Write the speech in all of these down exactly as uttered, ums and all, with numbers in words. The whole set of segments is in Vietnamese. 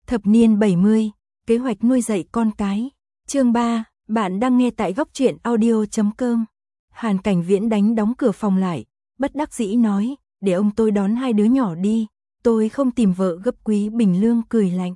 Thập niên bảy mươi, kế hoạch nuôi dạy con cái. Chương ba, bạn đang nghe tại góc truyện audio chấm com. Hàn Cảnh Viễn đánh đóng cửa phòng lại, bất đắc dĩ nói, để ông tôi đón hai đứa nhỏ đi, tôi không tìm vợ gấp. Quý Bình Lương cười lạnh.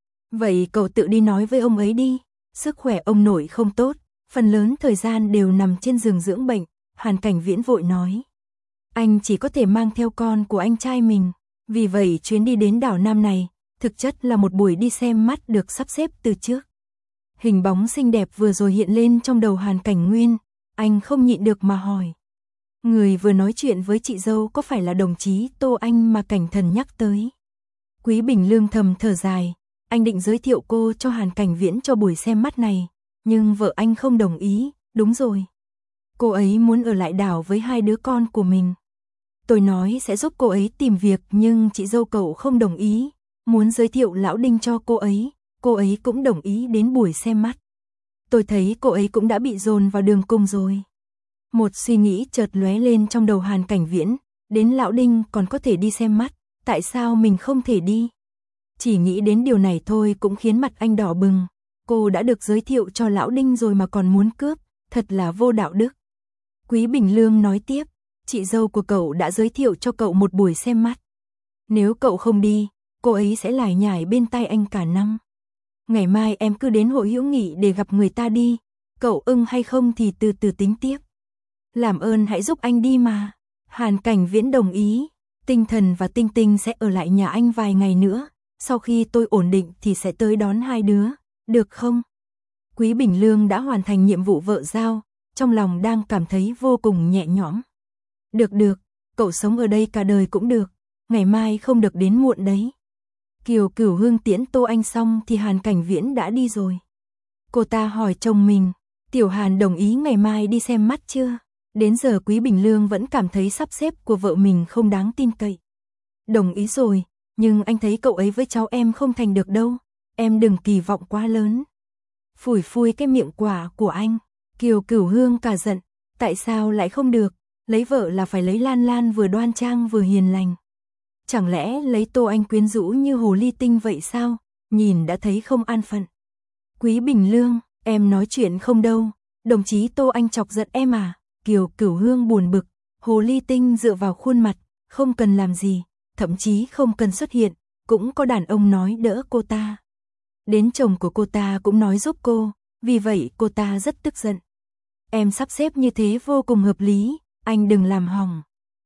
Vậy cậu tự đi nói với ông ấy đi, sức khỏe ông nội không tốt, phần lớn thời gian đều nằm trên giường dưỡng bệnh. Hàn Cảnh Viễn vội nói. Anh chỉ có thể mang theo con của anh trai mình, vì vậy chuyến đi đến đảo Nam này, thực chất là một buổi đi xem mắt được sắp xếp từ trước. Hình bóng xinh đẹp vừa rồi hiện lên trong đầu Hàn Cảnh Nguyên, anh không nhịn được mà hỏi. Người vừa nói chuyện với chị dâu có phải là đồng chí Tô Anh mà Cảnh Thần nhắc tới? Quý Bình Lương thầm thở dài, anh định giới thiệu cô cho Hàn Cảnh Viễn cho buổi xem mắt này, nhưng vợ anh không đồng ý. Đúng rồi, cô ấy muốn ở lại đảo với hai đứa con của mình. Tôi nói sẽ giúp cô ấy tìm việc, nhưng chị dâu cậu không đồng ý, muốn giới thiệu Lão Đinh cho cô ấy, cô ấy cũng đồng ý đến buổi xem mắt. Tôi thấy cô ấy cũng đã bị dồn vào đường cùng rồi. Một suy nghĩ chợt lóe lên trong đầu Hàn Cảnh Viễn, đến Lão Đinh còn có thể đi xem mắt, tại sao mình không thể đi? Chỉ nghĩ đến điều này thôi cũng khiến mặt anh đỏ bừng. Cô đã được giới thiệu cho Lão Đinh rồi mà còn muốn cướp, thật là vô đạo đức. Quý Bình Lương nói tiếp, chị dâu của cậu đã giới thiệu cho cậu một buổi xem mắt. Nếu cậu không đi, cô ấy sẽ lải nhải bên tai anh cả năm. Ngày mai em cứ đến hội hữu nghị để gặp người ta đi, cậu ưng hay không thì từ từ tính tiếp. Làm ơn hãy giúp anh đi mà. Hàn Cảnh Viễn đồng ý, Tinh Thần và Tinh Tinh sẽ ở lại nhà anh vài ngày nữa, sau khi tôi ổn định thì sẽ tới đón hai đứa, được không? Quý Bình Lương đã hoàn thành nhiệm vụ vợ giao, trong lòng đang cảm thấy vô cùng nhẹ nhõm. Được được, cậu sống ở đây cả đời cũng được, ngày mai không được đến muộn đấy. Kiều Cửu Hương tiễn Tô Anh xong thì Hàn Cảnh Viễn đã đi rồi. Cô ta hỏi chồng mình, Tiểu Hàn đồng ý ngày mai đi xem mắt chưa? Đến giờ Quý Bình Lương vẫn cảm thấy sắp xếp của vợ mình không đáng tin cậy. Đồng ý rồi, nhưng anh thấy cậu ấy với cháu em không thành được đâu, em đừng kỳ vọng quá lớn. Phủi phui cái miệng quả của anh, Kiều Cửu Hương cả giận, tại sao lại không được, lấy vợ là phải lấy Lan Lan vừa đoan trang vừa hiền lành. Chẳng lẽ lấy Tô Anh quyến rũ như hồ ly tinh vậy sao, nhìn đã thấy không an phận. Quý Bình Lương, em nói chuyện không đâu, đồng chí Tô Anh chọc giận em à? Kiều Cửu Hương buồn bực, hồ ly tinh dựa vào khuôn mặt, không cần làm gì, thậm chí không cần xuất hiện, cũng có đàn ông nói đỡ cô ta. Đến chồng của cô ta cũng nói giúp cô, vì vậy cô ta rất tức giận. Em sắp xếp như thế vô cùng hợp lý, anh đừng làm hỏng.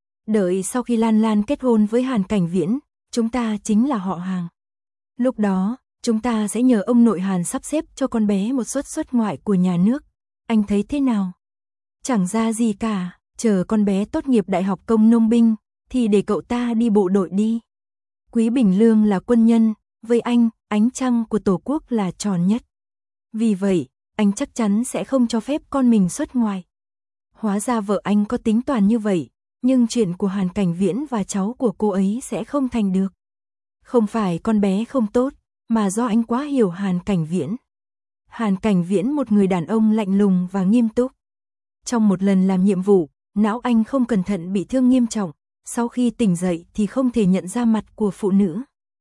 Đợi sau khi Lan Lan kết hôn với Hàn Cảnh Viễn, chúng ta chính là họ hàng. Lúc đó, chúng ta sẽ nhờ ông nội Hàn sắp xếp cho con bé một suất xuất ngoại của nhà nước. Anh thấy thế nào? Chẳng ra gì cả, chờ con bé tốt nghiệp đại học công nông binh, thì để cậu ta đi bộ đội đi. Quý Bình Lương là quân nhân, với anh, ánh trăng của Tổ quốc là tròn nhất. Vì vậy, anh chắc chắn sẽ không cho phép con mình xuất ngoại. Hóa ra vợ anh có tính toán như vậy, nhưng chuyện của Hàn Cảnh Viễn và cháu của cô ấy sẽ không thành được. Không phải con bé không tốt, mà do anh quá hiểu Hàn Cảnh Viễn. Hàn Cảnh Viễn một người đàn ông lạnh lùng và nghiêm túc. Trong một lần làm nhiệm vụ, não anh không cẩn thận bị thương nghiêm trọng, sau khi tỉnh dậy thì không thể nhận ra mặt của phụ nữ.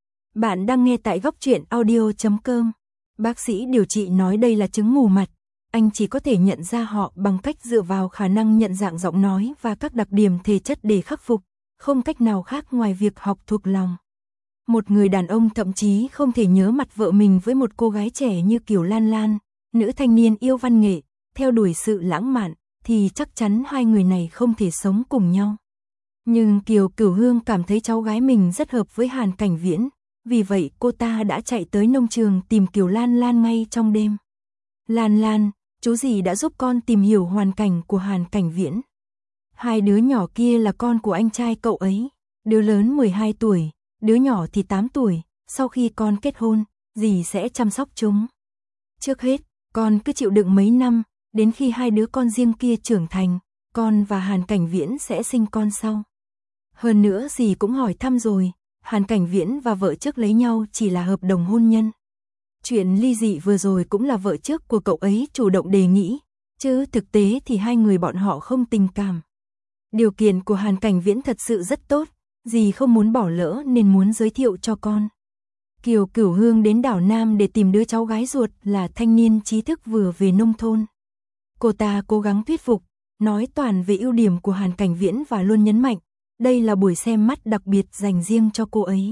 Bạn đang nghe tại góc truyện audio chấm com. Bác sĩ điều trị nói đây là chứng mù mặt, anh chỉ có thể nhận ra họ bằng cách dựa vào khả năng nhận dạng giọng nói và các đặc điểm thể chất để khắc phục, không cách nào khác ngoài việc học thuộc lòng. Một người đàn ông thậm chí không thể nhớ mặt vợ mình với một cô gái trẻ như Kiều Lan Lan, nữ thanh niên yêu văn nghệ, theo đuổi sự lãng mạn, thì chắc chắn hai người này không thể sống cùng nhau. Nhưng Kiều Cửu Hương cảm thấy cháu gái mình rất hợp với Hàn Cảnh Viễn, vì vậy cô ta đã chạy tới nông trường tìm Kiều Lan Lan ngay trong đêm. Lan Lan, chú gì đã giúp con tìm hiểu hoàn cảnh của Hàn Cảnh Viễn. Hai đứa nhỏ kia là con của anh trai cậu ấy, đứa lớn mười hai tuổi, đứa nhỏ thì tám tuổi, sau khi con kết hôn, dì sẽ chăm sóc chúng. Trước hết, con cứ chịu đựng mấy năm, đến khi hai đứa con riêng kia trưởng thành, con và Hàn Cảnh Viễn sẽ sinh con sau. Hơn nữa dì cũng hỏi thăm rồi, Hàn Cảnh Viễn và vợ trước lấy nhau chỉ là hợp đồng hôn nhân. Chuyện ly dị vừa rồi cũng là vợ trước của cậu ấy chủ động đề nghị, chứ thực tế thì hai người bọn họ không tình cảm. Điều kiện của Hàn Cảnh Viễn thật sự rất tốt, dì không muốn bỏ lỡ nên muốn giới thiệu cho con. Kiều Cửu Hương đến đảo Nam để tìm đứa cháu gái ruột là thanh niên trí thức vừa về nông thôn. Cô ta cố gắng thuyết phục, nói toàn về ưu điểm của Hàn Cảnh Viễn và luôn nhấn mạnh, đây là buổi xem mắt đặc biệt dành riêng cho cô ấy.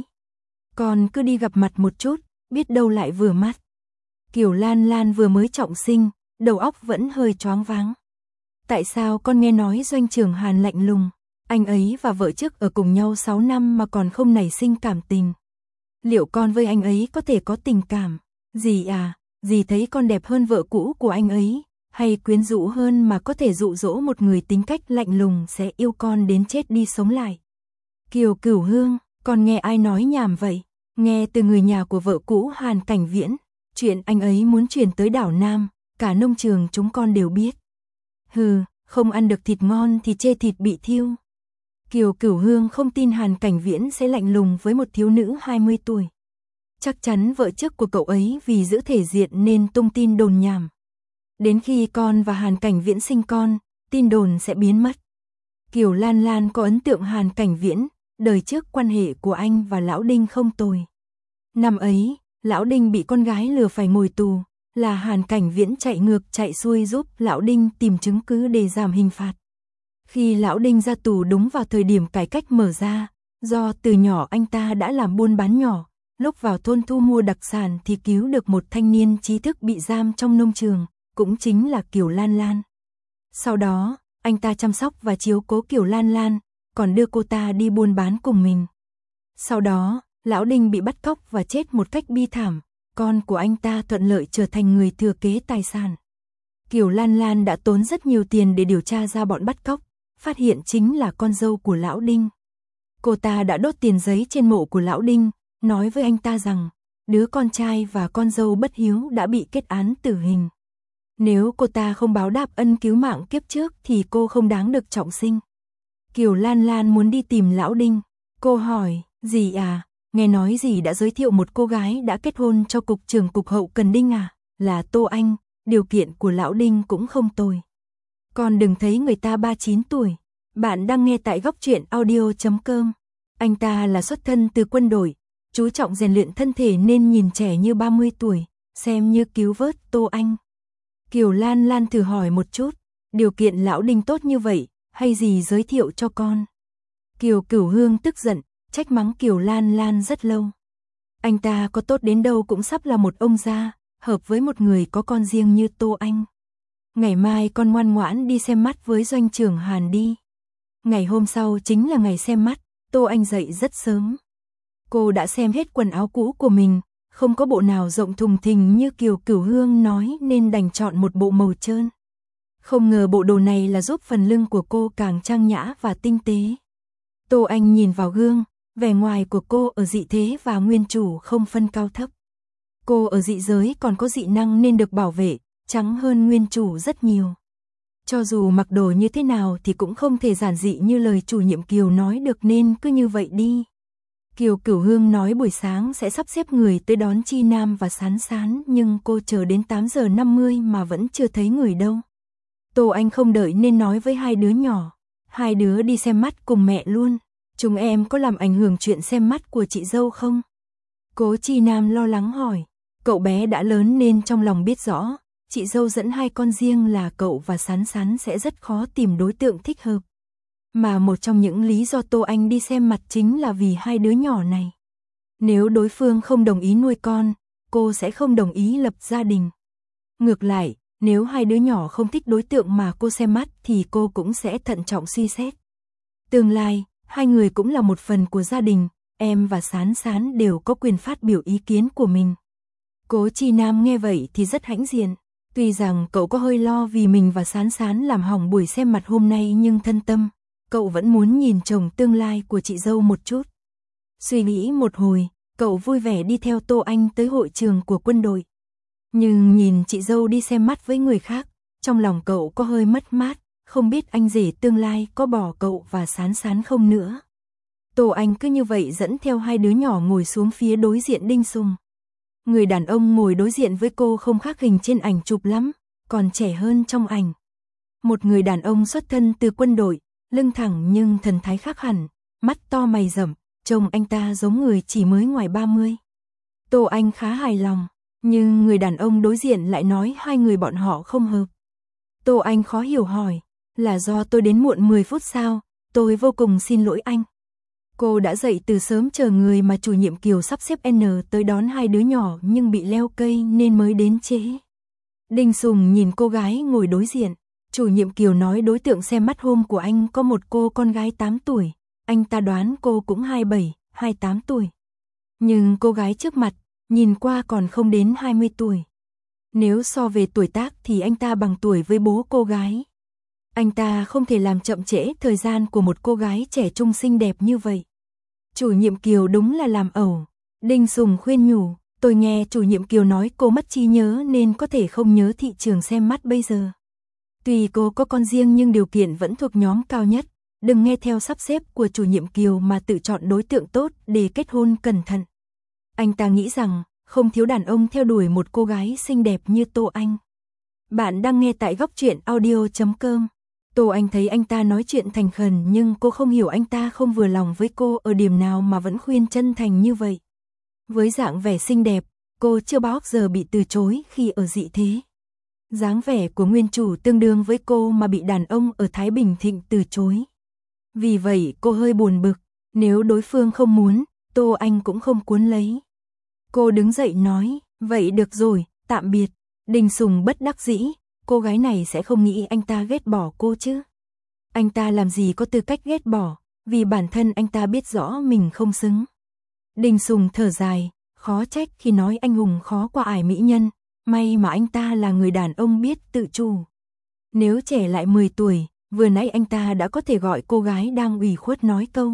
Còn cứ đi gặp mặt một chút, biết đâu lại vừa mắt. Kiều Lan Lan vừa mới trọng sinh, đầu óc vẫn hơi choáng váng. Tại sao con nghe nói Doanh trưởng Hàn lạnh lùng, anh ấy và vợ trước ở cùng nhau sáu năm mà còn không nảy sinh cảm tình. Liệu con với anh ấy có thể có tình cảm? Dì à, dì thấy con đẹp hơn vợ cũ của anh ấy, hay quyến rũ hơn mà có thể dụ dỗ một người tính cách lạnh lùng sẽ yêu con đến chết đi sống lại. Kiều Cửu Hương, con nghe ai nói nhảm vậy? Nghe từ người nhà của vợ cũ Hàn Cảnh Viễn, chuyện anh ấy muốn chuyển tới đảo Nam, cả nông trường chúng con đều biết. Hừ, không ăn được thịt ngon thì chê thịt bị thiêu. Kiều Cửu Hương không tin Hàn Cảnh Viễn sẽ lạnh lùng với một thiếu nữ hai mươi tuổi. Chắc chắn vợ trước của cậu ấy vì giữ thể diện nên tung tin đồn nhảm. Đến khi con và Hàn Cảnh Viễn sinh con, tin đồn sẽ biến mất. Kiều Lan Lan có ấn tượng Hàn Cảnh Viễn, đời trước quan hệ của anh và Lão Đinh không tồi. Năm ấy, Lão Đinh bị con gái lừa phải ngồi tù, là Hàn Cảnh Viễn chạy ngược chạy xuôi giúp Lão Đinh tìm chứng cứ để giảm hình phạt. Khi Lão Đinh ra tù đúng vào thời điểm cải cách mở ra, do từ nhỏ anh ta đã làm buôn bán nhỏ, lúc vào thôn thu mua đặc sản thì cứu được một thanh niên trí thức bị giam trong nông trường, cũng chính là Kiều Lan Lan. Sau đó, anh ta chăm sóc và chiếu cố Kiều Lan Lan, còn đưa cô ta đi buôn bán cùng mình. Sau đó, Lão Đinh bị bắt cóc và chết một cách bi thảm, con của anh ta thuận lợi trở thành người thừa kế tài sản. Kiều Lan Lan đã tốn rất nhiều tiền để điều tra ra bọn bắt cóc, phát hiện chính là con dâu của Lão Đinh. Cô ta đã đốt tiền giấy trên mộ của Lão Đinh, nói với anh ta rằng, đứa con trai và con dâu bất hiếu đã bị kết án tử hình. Nếu cô ta không báo đáp ân cứu mạng kiếp trước thì cô không đáng được trọng sinh. Kiều Lan Lan muốn đi tìm Lão Đinh. Cô hỏi, dì à, nghe nói dì đã giới thiệu một cô gái đã kết hôn cho cục trưởng cục hậu cần Đinh à, là Tô Anh, điều kiện của Lão Đinh cũng không tồi. Con đừng thấy người ta ba mươi chín tuổi. Bạn đang nghe tại góc truyện audio chấm com. Anh ta là xuất thân từ quân đội, chú trọng rèn luyện thân thể nên nhìn trẻ như ba mươi tuổi, xem như cứu vớt Tô Anh. Kiều Lan Lan thử hỏi một chút, điều kiện Lão Đinh tốt như vậy, hay gì giới thiệu cho con? Kiều Cửu Hương tức giận, trách mắng Kiều Lan Lan rất lâu. Anh ta có tốt đến đâu cũng sắp là một ông già, hợp với một người có con riêng như Tô Anh. Ngày mai con ngoan ngoãn đi xem mắt với Doanh trưởng Hàn đi. Ngày hôm sau chính là ngày xem mắt, Tô Anh dậy rất sớm. Cô đã xem hết quần áo cũ của mình, không có bộ nào rộng thùng thình như Kiều Cửu Hương nói nên đành chọn một bộ màu trơn. Không ngờ bộ đồ này là giúp phần lưng của cô càng trang nhã và tinh tế. Tô Anh nhìn vào gương, vẻ ngoài của cô ở dị thế và nguyên chủ không phân cao thấp. Cô ở dị giới còn có dị năng nên được bảo vệ, trắng hơn nguyên chủ rất nhiều. Cho dù mặc đồ như thế nào thì cũng không thể giản dị như lời chủ nhiệm Kiều nói được nên cứ như vậy đi. Kiều Cửu Hương nói buổi sáng sẽ sắp xếp người tới đón Chi Nam và Sán Sán nhưng cô chờ đến tám giờ năm mươi mà vẫn chưa thấy người đâu. Tô Anh không đợi nên nói với hai đứa nhỏ, hai đứa đi xem mắt cùng mẹ luôn, chúng em có làm ảnh hưởng chuyện xem mắt của chị dâu không? Cố Chi Nam lo lắng hỏi, cậu bé đã lớn nên trong lòng biết rõ, chị dâu dẫn hai con riêng là cậu và Sán Sán sẽ rất khó tìm đối tượng thích hợp. Mà một trong những lý do Tô Anh đi xem mặt chính là vì hai đứa nhỏ này. Nếu đối phương không đồng ý nuôi con, cô sẽ không đồng ý lập gia đình. Ngược lại, nếu hai đứa nhỏ không thích đối tượng mà cô xem mắt thì cô cũng sẽ thận trọng suy xét. Tương lai, hai người cũng là một phần của gia đình, em và Sán Sán đều có quyền phát biểu ý kiến của mình. Cố Chi Nam nghe vậy thì rất hãnh diện. Tuy rằng cậu có hơi lo vì mình và Sán Sán làm hỏng buổi xem mặt hôm nay nhưng thân tâm, cậu vẫn muốn nhìn chồng tương lai của chị dâu một chút. Suy nghĩ một hồi, cậu vui vẻ đi theo Tô Anh tới hội trường của quân đội. Nhưng nhìn chị dâu đi xem mắt với người khác, trong lòng cậu có hơi mất mát, không biết anh rể tương lai có bỏ cậu và Sán Sán không nữa. Tô Anh cứ như vậy dẫn theo hai đứa nhỏ ngồi xuống phía đối diện Đinh Sùng. Người đàn ông ngồi đối diện với cô không khác hình trên ảnh chụp lắm, còn trẻ hơn trong ảnh. Một người đàn ông xuất thân từ quân đội, lưng thẳng nhưng thần thái khác hẳn, mắt to mày rậm, trông anh ta giống người chỉ mới ngoài ba mươi. Tô Anh khá hài lòng, nhưng người đàn ông đối diện lại nói hai người bọn họ không hợp. Tô Anh khó hiểu hỏi, là do tôi đến muộn mười phút sao? Tôi vô cùng xin lỗi anh. Cô đã dậy từ sớm chờ người mà chủ nhiệm Kiều sắp xếp N tới đón hai đứa nhỏ nhưng bị leo cây nên mới đến trễ. Đinh Sùng nhìn cô gái ngồi đối diện. Chủ nhiệm Kiều nói đối tượng xem mắt hôm của anh có một cô con gái tám tuổi. Anh ta đoán cô cũng hai mươi bảy, hai mươi tám tuổi. Nhưng cô gái trước mặt, nhìn qua còn không đến hai mươi tuổi. Nếu so về tuổi tác thì anh ta bằng tuổi với bố cô gái. Anh ta không thể làm chậm trễ thời gian của một cô gái trẻ trung xinh đẹp như vậy. Chủ nhiệm Kiều đúng là làm ẩu. Đinh Sùng khuyên nhủ, tôi nghe chủ nhiệm Kiều nói cô mất trí nhớ nên có thể không nhớ thị trường xem mắt bây giờ. Tuy cô có con riêng nhưng điều kiện vẫn thuộc nhóm cao nhất. Đừng nghe theo sắp xếp của chủ nhiệm Kiều mà tự chọn đối tượng tốt để kết hôn cẩn thận. Anh ta nghĩ rằng không thiếu đàn ông theo đuổi một cô gái xinh đẹp như Tô Anh. Bạn đang nghe tại góc truyện audio chấm com. Tô Anh thấy anh ta nói chuyện thành khẩn nhưng cô không hiểu anh ta không vừa lòng với cô ở điểm nào mà vẫn khuyên chân thành như vậy. Với dạng vẻ xinh đẹp, cô chưa bao giờ bị từ chối khi ở dị thế. Dáng vẻ của nguyên chủ tương đương với cô mà bị đàn ông ở Thái Bình Thịnh từ chối. Vì vậy cô hơi buồn bực, nếu đối phương không muốn, Tô Anh cũng không cuốn lấy. Cô đứng dậy nói, vậy được rồi, tạm biệt. Đinh Sùng bất đắc dĩ, cô gái này sẽ không nghĩ anh ta ghét bỏ cô chứ. Anh ta làm gì có tư cách ghét bỏ, vì bản thân anh ta biết rõ mình không xứng. Đinh Sùng thở dài, khó trách khi nói anh hùng khó qua ải mỹ nhân, may mà anh ta là người đàn ông biết tự chủ. Nếu trẻ lại mười tuổi, vừa nãy anh ta đã có thể gọi cô gái đang ủy khuất nói câu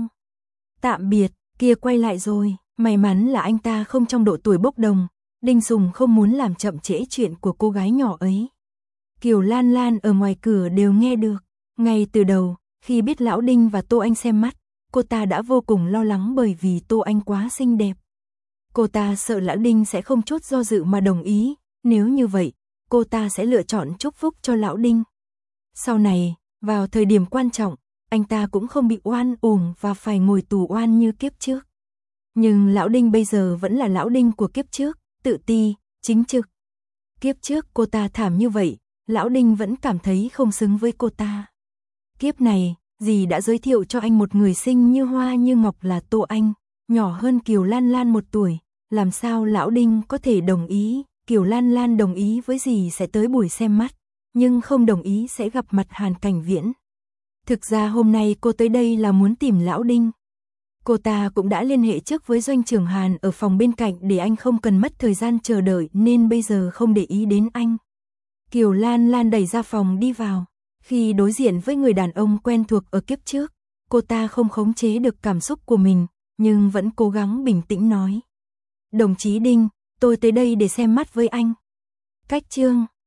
tạm biệt, kia quay lại rồi. May mắn là anh ta không trong độ tuổi bốc đồng. Đinh Sùng không muốn làm chậm trễ chuyện của cô gái nhỏ ấy. Kiều Lan Lan ở ngoài cửa đều nghe được. Ngay từ đầu, khi biết Lão Đinh và Tô Anh xem mắt, cô ta đã vô cùng lo lắng bởi vì Tô Anh quá xinh đẹp. Cô ta sợ Lão Đinh sẽ không chút do dự mà đồng ý. Nếu như vậy, cô ta sẽ lựa chọn chúc phúc cho Lão Đinh. Sau này, vào thời điểm quan trọng, anh ta cũng không bị oan uổng và phải ngồi tù oan như kiếp trước. Nhưng Lão Đinh bây giờ vẫn là Lão Đinh của kiếp trước, tự ti, chính trực. Kiếp trước cô ta thảm như vậy, Lão Đinh vẫn cảm thấy không xứng với cô ta. Kiếp này, dì đã giới thiệu cho anh một người xinh như hoa như ngọc là Tô Anh, nhỏ hơn Kiều Lan Lan một tuổi. Làm sao Lão Đinh có thể đồng ý? Kiều Lan Lan đồng ý với dì sẽ tới buổi xem mắt, nhưng không đồng ý sẽ gặp mặt Hàn Cảnh Viễn. Thực ra hôm nay cô tới đây là muốn tìm Lão Đinh. Cô ta cũng đã liên hệ trước với Doanh trưởng Hàn ở phòng bên cạnh để anh không cần mất thời gian chờ đợi nên bây giờ không để ý đến anh. Kiều Lan Lan đẩy ra phòng đi vào. Khi đối diện với người đàn ông quen thuộc ở kiếp trước, cô ta không khống chế được cảm xúc của mình, nhưng vẫn cố gắng bình tĩnh nói. Đồng chí Đinh, tôi tới đây để xem mắt với anh. Cách chương